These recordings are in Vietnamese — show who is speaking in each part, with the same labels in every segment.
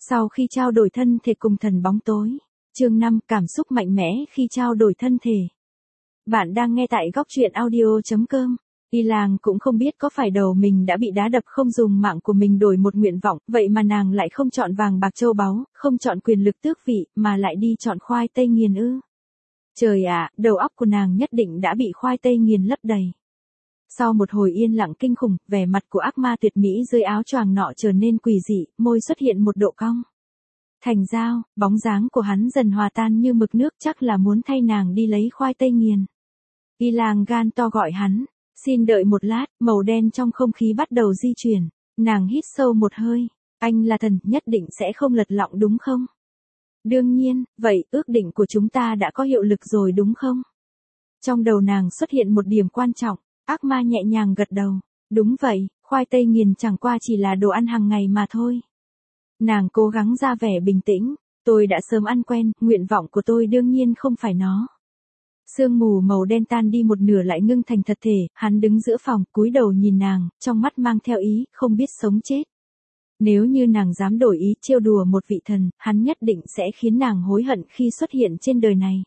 Speaker 1: Sau khi trao đổi thân thể cùng thần bóng tối. Chương 5, cảm xúc mạnh mẽ khi trao đổi thân thể. Bạn đang nghe tại góc truyện audio.com. Y Lang cũng không biết có phải đầu mình đã bị đá đập không dùng mạng của mình đổi một nguyện vọng, vậy mà nàng lại không chọn vàng bạc châu báu, không chọn quyền lực tước vị, mà lại đi chọn khoai tây nghiền ư. Trời ạ, đầu óc của nàng nhất định đã bị khoai tây nghiền lấp đầy. Sau một hồi yên lặng kinh khủng, vẻ mặt của ác ma tuyệt mỹ dưới áo choàng nọ trở nên quỷ dị, môi xuất hiện một độ cong. Thành Giao, bóng dáng của hắn dần hòa tan như mực nước, chắc là muốn thay nàng đi lấy khoai tây nghiền. Y Lang gan to gọi hắn, xin đợi một lát, màu đen trong không khí bắt đầu di chuyển, nàng hít sâu một hơi, anh là thần, nhất định sẽ không lật lọng đúng không? Đương nhiên, vậy ước định của chúng ta đã có hiệu lực rồi đúng không? Trong đầu nàng xuất hiện một điểm quan trọng, ác ma nhẹ nhàng gật đầu, đúng vậy, khoai tây nghiền chẳng qua chỉ là đồ ăn hàng ngày mà thôi. Nàng cố gắng ra vẻ bình tĩnh, tôi đã sớm ăn quen, nguyện vọng của tôi đương nhiên không phải nó. Sương mù màu đen tan đi một nửa lại ngưng thành thật thể, hắn đứng giữa phòng, cúi đầu nhìn nàng, trong mắt mang theo ý, không biết sống chết. Nếu như nàng dám đổi ý trêu đùa một vị thần, hắn nhất định sẽ khiến nàng hối hận khi xuất hiện trên đời này.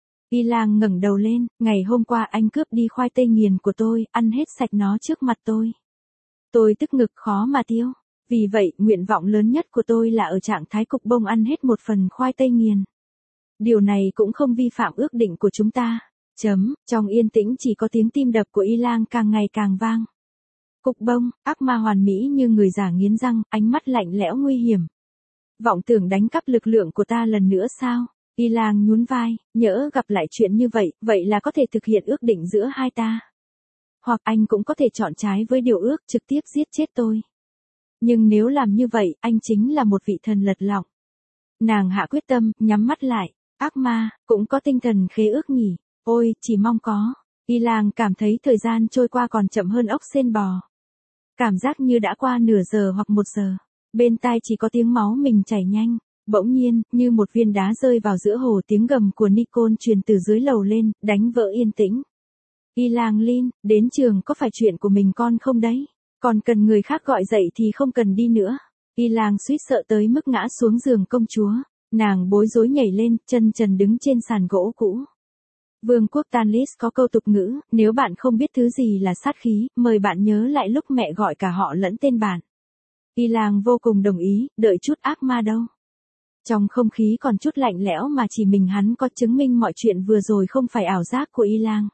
Speaker 1: Y Lang ngẩng đầu lên, ngày hôm qua anh cướp đi khoai tây nghiền của tôi, ăn hết sạch nó trước mặt tôi. Tôi tức ngực khó mà tiêu. Vì vậy, nguyện vọng lớn nhất của tôi là ở trạng thái cục bông ăn hết một phần khoai tây nghiền. Điều này cũng không vi phạm ước định của chúng ta. Trong yên tĩnh chỉ có tiếng tim đập của Y Lang càng ngày càng vang. Cục bông, ác ma hoàn mỹ như người giả nghiến răng, ánh mắt lạnh lẽo nguy hiểm. Vọng tưởng đánh cắp lực lượng của ta lần nữa sao? Y Lang nhún vai, nhỡ gặp lại chuyện như vậy, vậy là có thể thực hiện ước định giữa hai ta. Hoặc anh cũng có thể chọn trái với điều ước, trực tiếp giết chết tôi. Nhưng nếu làm như vậy, anh chính là một vị thần lật lọng. Nàng hạ quyết tâm, nhắm mắt lại. Ác ma, cũng có tinh thần khế ước nhỉ. Ôi, chỉ mong có. Y Lang cảm thấy thời gian trôi qua còn chậm hơn ốc sên bò. Cảm giác như đã qua nửa giờ hoặc 1 giờ. Bên tai chỉ có tiếng máu mình chảy nhanh. Bỗng nhiên, như một viên đá rơi vào giữa hồ, tiếng gầm của Nicole truyền từ dưới lầu lên, đánh vỡ yên tĩnh. Y Lang Lin, đến trường có phải chuyện của mình con không đấy? Còn cần người khác gọi dậy thì không cần đi nữa. Y Lang suýt sợ tới mức ngã xuống giường công chúa. Nàng bối rối nhảy lên, chân trần đứng trên sàn gỗ cũ. Vương quốc Tanlis có câu tục ngữ, nếu bạn không biết thứ gì là sát khí, mời bạn nhớ lại lúc mẹ gọi cả họ lẫn tên bạn. Y Lang vô cùng đồng ý, đợi chút ác ma đâu. Trong không khí còn chút lạnh lẽo mà chỉ mình hắn có chứng minh mọi chuyện vừa rồi không phải ảo giác của Y Lang.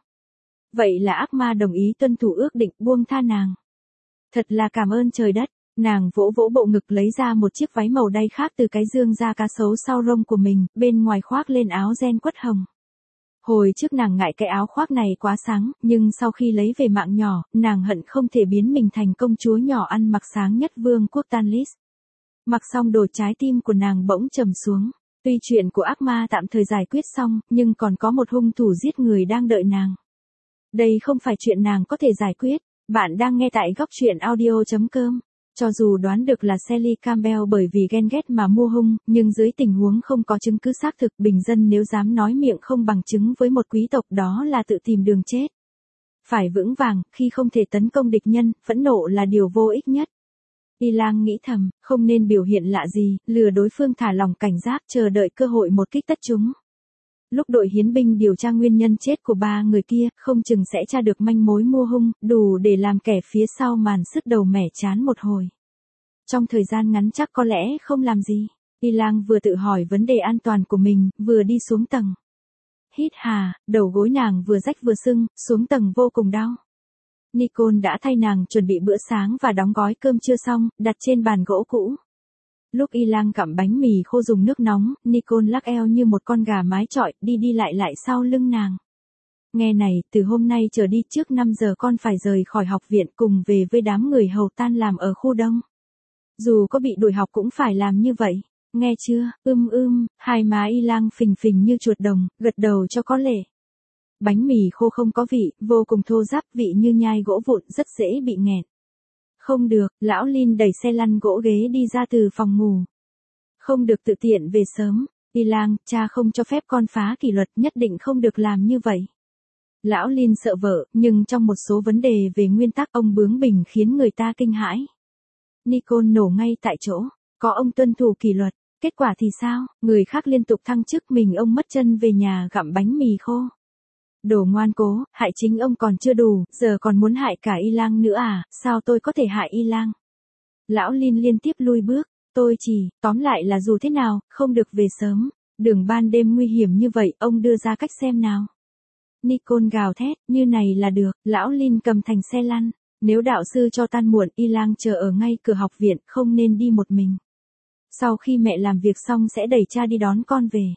Speaker 1: Vậy là ác ma đồng ý tuân thủ ước định, buông tha nàng. Thật là cảm ơn trời đất. Nàng vỗ vỗ bộ ngực lấy ra một chiếc váy màu đay khác từ cái dương da cá sấu sau rông của mình, bên ngoài khoác lên áo ren quất hồng. Hồi trước nàng ngại cái áo khoác này quá sáng, nhưng sau khi lấy về mạng nhỏ, nàng hận không thể biến mình thành công chúa nhỏ ăn mặc sáng nhất vương quốc Tanlis. Mặc xong đồ, trái tim của nàng bỗng trầm xuống. Tuy chuyện của ác ma tạm thời giải quyết xong, nhưng còn có một hung thủ giết người đang đợi nàng. Đây không phải chuyện nàng có thể giải quyết. Bạn đang nghe tại góc truyện audio.com. Cho dù đoán được là Sally Campbell bởi vì ghen ghét mà mua hung, nhưng dưới tình huống không có chứng cứ xác thực, bình dân nếu dám nói miệng không bằng chứng với một quý tộc đó là tự tìm đường chết. Phải vững vàng, khi không thể tấn công địch nhân, phẫn nộ là điều vô ích nhất. Y Lang nghĩ thầm, không nên biểu hiện lạ gì, lừa đối phương thả lòng cảnh giác chờ đợi cơ hội một kích tất chúng. Lúc đội hiến binh điều tra nguyên nhân chết của 3 người kia, không chừng sẽ tra được manh mối mua hung, đủ để làm kẻ phía sau màn sứt đầu mẻ chán một hồi. Trong thời gian ngắn chắc có lẽ không làm gì. Y Lang vừa tự hỏi vấn đề an toàn của mình, vừa đi xuống tầng. Hít hà, đầu gối nàng vừa rách vừa sưng, xuống tầng vô cùng đau. Nicole đã thay nàng chuẩn bị bữa sáng và đóng gói cơm trưa xong, đặt trên bàn gỗ cũ. Lúc Y Lang gặm bánh mì khô dùng nước nóng, Nicole lắc eo như một con gà mái chọi, đi đi lại sau lưng nàng. Nghe này, từ hôm nay trở đi trước 5 giờ con phải rời khỏi học viện cùng về với đám người hầu tan làm ở khu đông. Dù có bị đuổi học cũng phải làm như vậy. Nghe chưa, hai má Y Lang phình phình như chuột đồng, gật đầu cho có lệ. Bánh mì khô không có vị, vô cùng thô ráp, vị như nhai gỗ vụn, rất dễ bị nghẹn. Không được, lão Lin đẩy xe lăn gỗ ghế đi ra từ phòng ngủ. Không được tự tiện về sớm. Y Lang, cha không cho phép con phá kỷ luật, nhất định không được làm như vậy. Lão Lin sợ vợ, nhưng trong một số vấn đề về nguyên tắc ông bướng bỉnh khiến người ta kinh hãi. Nicole nổ ngay tại chỗ. có ông tuân thủ kỷ luật, kết quả thì sao, người khác liên tục thăng chức mình ông mất chân về nhà gặm bánh mì khô. Đồ ngoan cố, hại chính ông còn chưa đủ, giờ còn muốn hại cả Y Lang nữa à, sao tôi có thể hại Y Lang? Lão Lin liên tiếp lui bước, tôi chỉ, tóm lại là dù thế nào, không được về sớm, đường ban đêm nguy hiểm như vậy, ông đưa ra cách xem nào. Nicole gào thét, như này là được, lão Lin cầm thành xe lăn, nếu đạo sư cho tan muộn, Y Lang chờ ở ngay cửa học viện, không nên đi một mình. Sau khi mẹ làm việc xong sẽ đẩy cha đi đón con về.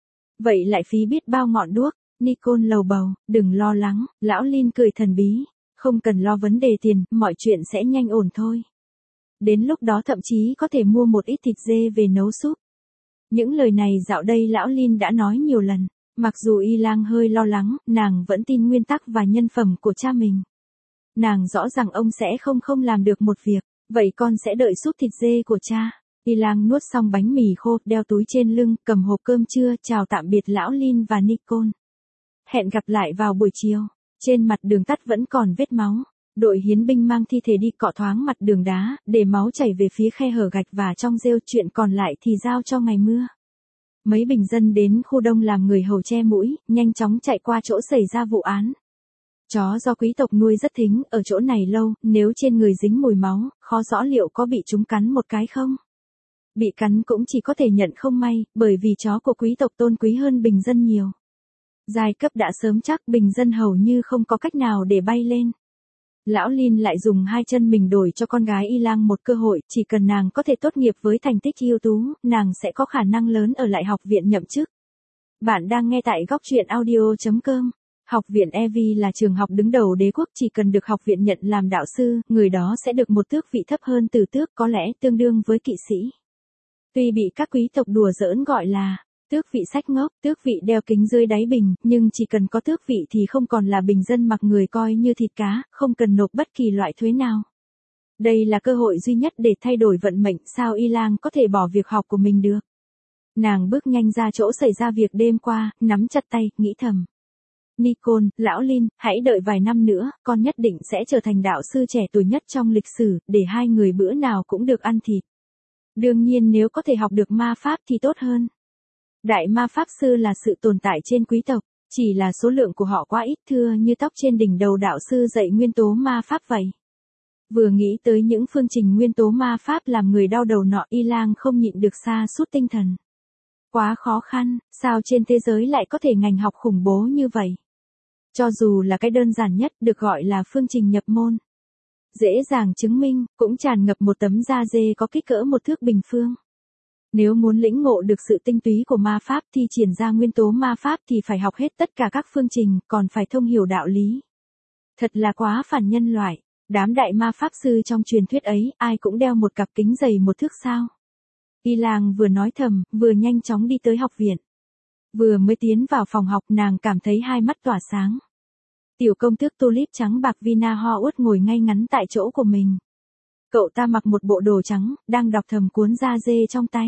Speaker 1: Vậy lại phí biết bao ngọn đuốc. Nicole lầu bầu, đừng lo lắng, lão Lin cười thần bí, không cần lo vấn đề tiền, mọi chuyện sẽ nhanh ổn thôi. Đến lúc đó thậm chí có thể mua một ít thịt dê về nấu súp. Những lời này dạo đây lão Lin đã nói nhiều lần, mặc dù Y Lang hơi lo lắng, nàng vẫn tin nguyên tắc và nhân phẩm của cha mình. Nàng rõ ràng ông sẽ không làm được một việc, vậy con sẽ đợi súp thịt dê của cha. Y Lang nuốt xong bánh mì khô, đeo túi trên lưng, cầm hộp cơm trưa, chào tạm biệt lão Lin và Nicole. Hẹn gặp lại vào buổi chiều. Trên mặt đường tắt vẫn còn vết máu. Đội hiến binh mang thi thể đi cọ thoáng mặt đường đá, để máu chảy về phía khe hở gạch và trong rêu, chuyện còn lại thì giao cho ngày mưa. Mấy bình dân đến khu đông làm người hầu che mũi, nhanh chóng chạy qua chỗ xảy ra vụ án. Chó do quý tộc nuôi rất thính, ở chỗ này lâu, nếu trên người dính mùi máu, khó rõ liệu có bị chúng cắn một cái không. Bị cắn cũng chỉ có thể nhận không may, bởi vì chó của quý tộc tôn quý hơn bình dân nhiều. Giai cấp đã sớm chắc, bình dân hầu như không có cách nào để bay lên. Lão Lin lại dùng hai chân mình đổi cho con gái Y Lang một cơ hội, chỉ cần nàng có thể tốt nghiệp với thành tích ưu tú, nàng sẽ có khả năng lớn ở lại học viện nhậm chức. Bạn đang nghe tại góc truyện audio.com. Học viện Evi là trường học đứng đầu đế quốc, chỉ cần được học viện nhận làm đạo sư, người đó sẽ được một tước vị thấp hơn từ tước, có lẽ tương đương với kỵ sĩ. Tuy bị các quý tộc đùa giỡn gọi là tước vị sách ngốc, tước vị đeo kính dưới đáy bình, nhưng chỉ cần có tước vị thì không còn là bình dân mặc người coi như thịt cá, không cần nộp bất kỳ loại thuế nào. Đây là cơ hội duy nhất để thay đổi vận mệnh, sao Y Lang có thể bỏ việc học của mình được. Nàng bước nhanh ra chỗ xảy ra việc đêm qua, nắm chặt tay, nghĩ thầm. Nicole, lão Lin, hãy đợi vài năm nữa, con nhất định sẽ trở thành đạo sư trẻ tuổi nhất trong lịch sử, để hai người bữa nào cũng được ăn thịt. Đương nhiên nếu có thể học được ma pháp thì tốt hơn. Đại ma pháp sư là sự tồn tại trên quý tộc, chỉ là số lượng của họ quá ít, thưa như tóc trên đỉnh đầu đạo sư dạy nguyên tố ma pháp vậy. Vừa nghĩ tới những phương trình nguyên tố ma pháp làm người đau đầu nọ, Y Lang không nhịn được sa sút tinh thần. Quá khó khăn, sao trên thế giới lại có thể ngành học khủng bố như vậy? Cho dù là cái đơn giản nhất được gọi là phương trình nhập môn. Dễ dàng chứng minh, cũng tràn ngập một tấm da dê có kích cỡ một thước bình phương. Nếu muốn lĩnh ngộ được sự tinh túy của ma pháp thi triển ra nguyên tố ma pháp thì phải học hết tất cả các phương trình, còn phải thông hiểu đạo lý. Thật là quá phản nhân loại, đám đại ma pháp sư trong truyền thuyết ấy, ai cũng đeo một cặp kính dày một thước sao. Y Lang vừa nói thầm, vừa nhanh chóng đi tới học viện. Vừa mới tiến vào phòng học, nàng cảm thấy hai mắt tỏa sáng. Tiểu công tước tulip trắng bạc Vina Howard ngồi ngay ngắn tại chỗ của mình. Cậu ta mặc một bộ đồ trắng, đang đọc thầm cuốn da dê trong tay.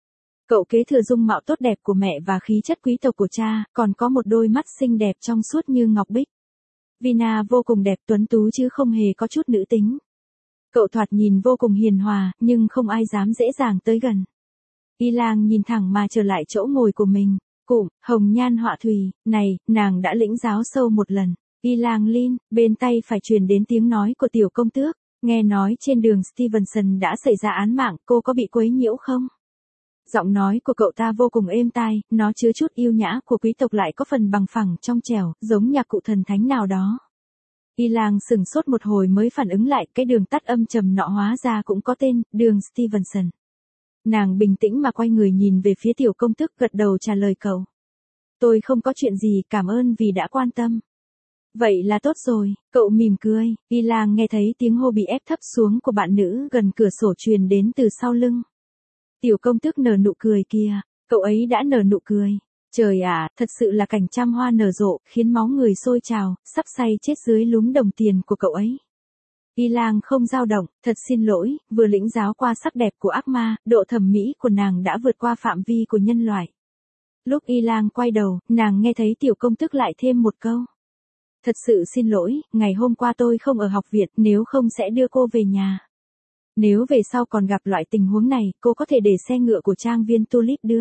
Speaker 1: Cậu kế thừa dung mạo tốt đẹp của mẹ và khí chất quý tộc của cha, còn có một đôi mắt xinh đẹp trong suốt như ngọc bích. Vina vô cùng đẹp, tuấn tú chứ không hề có chút nữ tính. Cậu thoạt nhìn vô cùng hiền hòa, nhưng không ai dám dễ dàng tới gần. Y Lang nhìn thẳng mà trở lại chỗ ngồi của mình. Cụm, hồng nhan họa thủy, này, nàng đã lĩnh giáo sâu một lần. Y Lang Lin, bên tay phải truyền đến tiếng nói của tiểu công tước. Nghe nói trên đường Stevenson đã xảy ra án mạng, cô có bị quấy nhiễu không? Giọng nói của cậu ta vô cùng êm tai, nó chứa chút yêu nhã của quý tộc lại có phần bằng phẳng trong trẻo, giống nhạc cụ thần thánh nào đó. Y Lang sừng sốt một hồi mới phản ứng lại, cái đường tắt âm trầm nọ hóa ra cũng có tên, đường Stevenson. Nàng bình tĩnh mà quay người nhìn về phía tiểu công tước, gật đầu trả lời cậu. Tôi không có chuyện gì, cảm ơn vì đã quan tâm. Vậy là tốt rồi, cậu mỉm cười. Y Lang nghe thấy tiếng hô bị ép thấp xuống của bạn nữ gần cửa sổ truyền đến từ sau lưng. Tiểu công tước nở nụ cười kìa, cậu ấy đã nở nụ cười. Trời ạ, thật sự là cảnh trăm hoa nở rộ, khiến máu người sôi trào, sắp say chết dưới lúm đồng tiền của cậu ấy. Y Lang không dao động, thật xin lỗi, vừa lĩnh giáo qua sắc đẹp của ác ma, độ thẩm mỹ của nàng đã vượt qua phạm vi của nhân loại. Lúc Y Lang quay đầu, nàng nghe thấy tiểu công tước lại thêm một câu. Thật sự xin lỗi, ngày hôm qua tôi không ở học viện, nếu không sẽ đưa cô về nhà. Nếu về sau còn gặp loại tình huống này, cô có thể để xe ngựa của trang viên Tulip đưa.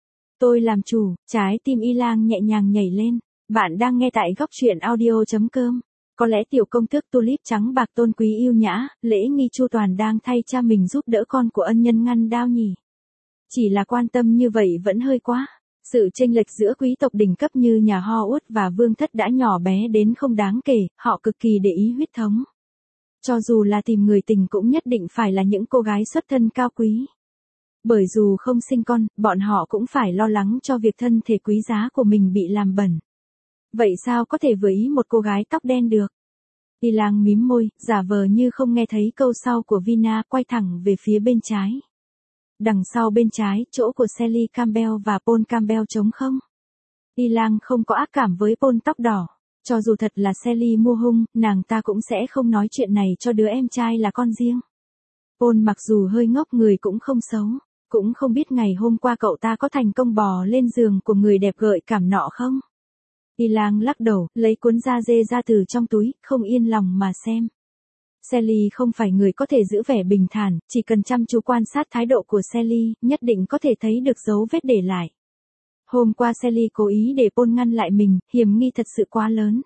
Speaker 1: Tôi làm chủ, trái tim Y Lang nhẹ nhàng nhảy lên. Bạn đang nghe tại góc truyện audio.com. Có lẽ tiểu công tước Tulip trắng bạc tôn quý yêu nhã, lễ nghi chu toàn đang thay cha mình giúp đỡ con của ân nhân ngăn đao nhỉ. Chỉ là quan tâm như vậy vẫn hơi quá. Sự chênh lệch giữa quý tộc đỉnh cấp như nhà Howard và vương thất đã nhỏ bé đến không đáng kể, họ cực kỳ để ý huyết thống. Cho dù là tìm người tình cũng nhất định phải là những cô gái xuất thân cao quý. Bởi dù không sinh con, bọn họ cũng phải lo lắng cho việc thân thể quý giá của mình bị làm bẩn. Vậy sao có thể vừa ý một cô gái tóc đen được? Y Lang mím môi, giả vờ như không nghe thấy câu sau của Vina, quay thẳng về phía bên trái. Đằng sau bên trái, chỗ của Sally Campbell và Paul Campbell trống không. Y Lang không có ác cảm với Paul tóc đỏ. Cho dù thật là Sally mua hung, nàng ta cũng sẽ không nói chuyện này cho đứa em trai là con riêng. Paul mặc dù hơi ngốc người cũng không xấu. Cũng không biết ngày hôm qua cậu ta có thành công bò lên giường của người đẹp gợi cảm nọ không? Y Lang lắc đầu, lấy cuốn da dê ra từ trong túi, không yên lòng mà xem. Sally không phải người có thể giữ vẻ bình thản, chỉ cần chăm chú quan sát thái độ của Sally, nhất định có thể thấy được dấu vết để lại. Hôm qua Sally cố ý để Paul ngăn lại mình, hiểm nghi thật sự quá lớn.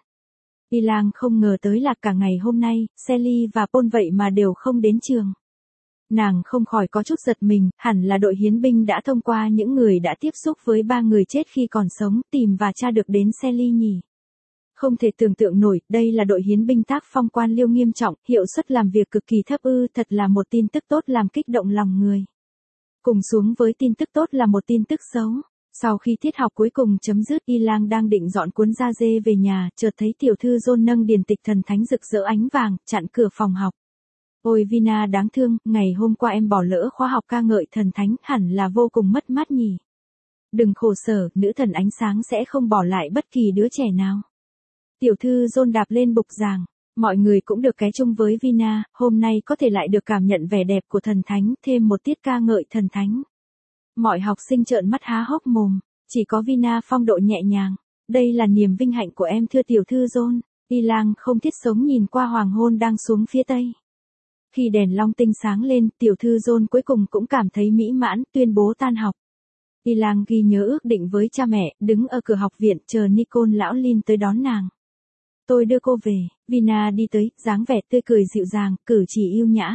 Speaker 1: Y Lang không ngờ tới là cả ngày hôm nay, Sally và Paul vậy mà đều không đến trường. Nàng không khỏi có chút giật mình, hẳn là đội hiến binh đã thông qua những người đã tiếp xúc với 3 người chết khi còn sống, tìm và tra được đến Sally nhỉ. Không thể tưởng tượng nổi, đây là đội hiến binh tác phong quan liêu nghiêm trọng, hiệu suất làm việc cực kỳ thấp ư, thật là một tin tức tốt làm kích động lòng người. Cùng xuống với tin tức tốt là một tin tức xấu. Sau khi tiết học cuối cùng chấm dứt, Y Lang đang định dọn cuốn da dê về nhà, chợt thấy tiểu thư John nâng điển tịch thần thánh rực rỡ ánh vàng, chặn cửa phòng học. Ôi Vina đáng thương, ngày hôm qua em bỏ lỡ khóa học ca ngợi thần thánh, hẳn là vô cùng mất mát nhỉ. Đừng khổ sở, nữ thần ánh sáng sẽ không bỏ lại bất kỳ đứa trẻ nào. Tiểu thư John đạp lên bục giảng, mọi người cũng được ké chung với Vina, hôm nay có thể lại được cảm nhận vẻ đẹp của thần thánh, thêm một tiết ca ngợi thần thánh. Mọi học sinh trợn mắt há hốc mồm, chỉ có Vina phong độ nhẹ nhàng. Đây là niềm vinh hạnh của em thưa tiểu thư John. Y Lang không thiết sống nhìn qua hoàng hôn đang xuống phía tây. Khi đèn long tinh sáng lên, tiểu thư John cuối cùng cũng cảm thấy mỹ mãn, tuyên bố tan học. Y Lang ghi nhớ ước định với cha mẹ, đứng ở cửa học viện chờ Nicole lão Lin tới đón nàng. Tôi đưa cô về, Vina đi tới, dáng vẻ tươi cười dịu dàng, cử chỉ yêu nhã.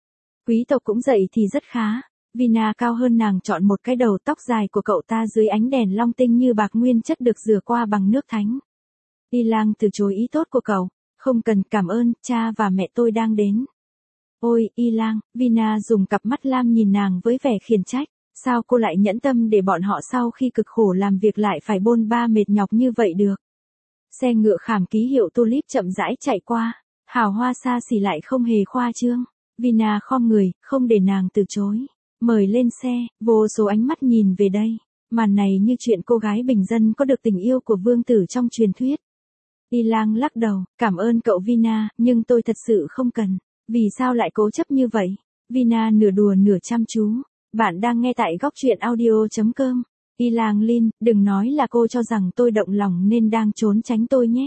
Speaker 1: Quý tộc cũng dậy thì rất khá. Vina cao hơn nàng chọn một cái đầu tóc dài của cậu ta dưới ánh đèn long tinh như bạc nguyên chất được rửa qua bằng nước thánh. Y Lang từ chối ý tốt của cậu, không cần cảm ơn, cha và mẹ tôi đang đến. Ôi, Y Lang, Vina dùng cặp mắt lam nhìn nàng với vẻ khiển trách, sao cô lại nhẫn tâm để bọn họ sau khi cực khổ làm việc lại phải bôn ba mệt nhọc như vậy được. Xe ngựa khảm ký hiệu Tulip chậm rãi chạy qua, hào hoa xa xỉ lại không hề khoa trương. Vina khom người, không để nàng từ chối. Mời lên xe, vô số ánh mắt nhìn về đây. Màn này như chuyện cô gái bình dân có được tình yêu của vương tử trong truyền thuyết. Y Lang lắc đầu, cảm ơn cậu Vina, nhưng tôi thật sự không cần. Vì sao lại cố chấp như vậy? Vina nửa đùa nửa chăm chú. Bạn đang nghe tại góc truyện audio.com. Y Lang Lin, đừng nói là cô cho rằng tôi động lòng nên đang trốn tránh tôi nhé.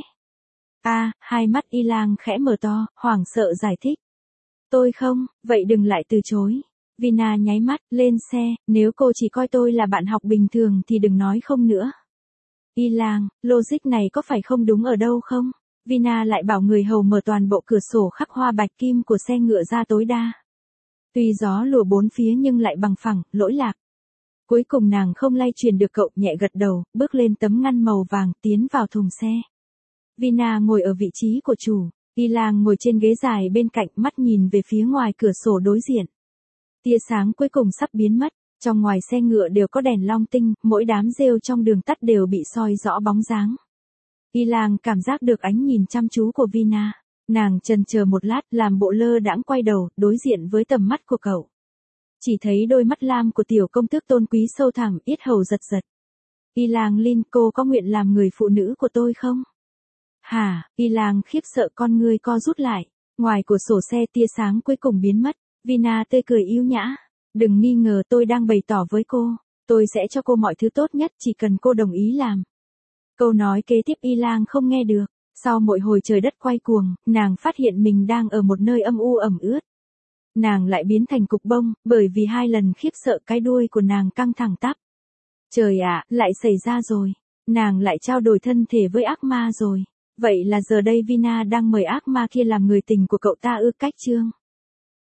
Speaker 1: Hai mắt Y Lang khẽ mở to, hoảng sợ giải thích. Tôi không, vậy đừng lại từ chối. Vina nháy mắt, lên xe, nếu cô chỉ coi tôi là bạn học bình thường thì đừng nói không nữa. Y Lang, logic này có phải không đúng ở đâu không? Vina lại bảo người hầu mở toàn bộ cửa sổ khắc hoa bạch kim của xe ngựa ra tối đa. Tuy gió lùa bốn phía nhưng lại bằng phẳng, lỗi lạc. Cuối cùng nàng không lay truyền được cậu, nhẹ gật đầu, bước lên tấm ngăn màu vàng, tiến vào thùng xe. Vina ngồi ở vị trí của chủ, Y Lang ngồi trên ghế dài bên cạnh, mắt nhìn về phía ngoài cửa sổ đối diện. Tia sáng cuối cùng sắp biến mất, trong ngoài xe ngựa đều có đèn long tinh, mỗi đám rêu trong đường tắt đều bị soi rõ bóng dáng. Y Lang cảm giác được ánh nhìn chăm chú của Vina, nàng chần chờ một lát, làm bộ lơ đãng quay đầu, đối diện với tầm mắt của cậu. Chỉ thấy đôi mắt lam của tiểu công tước tôn quý sâu thẳm, yết hầu giật giật. Y Lang Lin, cô có nguyện làm người phụ nữ của tôi không? Hả? Y Lang khiếp sợ, con ngươi co rút lại. Ngoài cửa sổ xe tia sáng cuối cùng biến mất. Vina tươi cười yêu nhã. Đừng nghi ngờ, tôi đang bày tỏ với cô. Tôi sẽ cho cô mọi thứ tốt nhất, chỉ cần cô đồng ý làm. Câu nói kế tiếp Y Lang không nghe được. Sau mỗi hồi trời đất quay cuồng, nàng phát hiện mình đang ở một nơi âm u ẩm ướt. nàng lại biến thành cục bông, bởi vì 2 lần khiếp sợ cái đuôi của nàng căng thẳng tắp. Trời ạ, lại xảy ra rồi. Nàng lại trao đổi thân thể với ác ma rồi. Vậy là giờ đây Vina đang mời ác ma kia làm người tình của cậu ta ư? Cách chương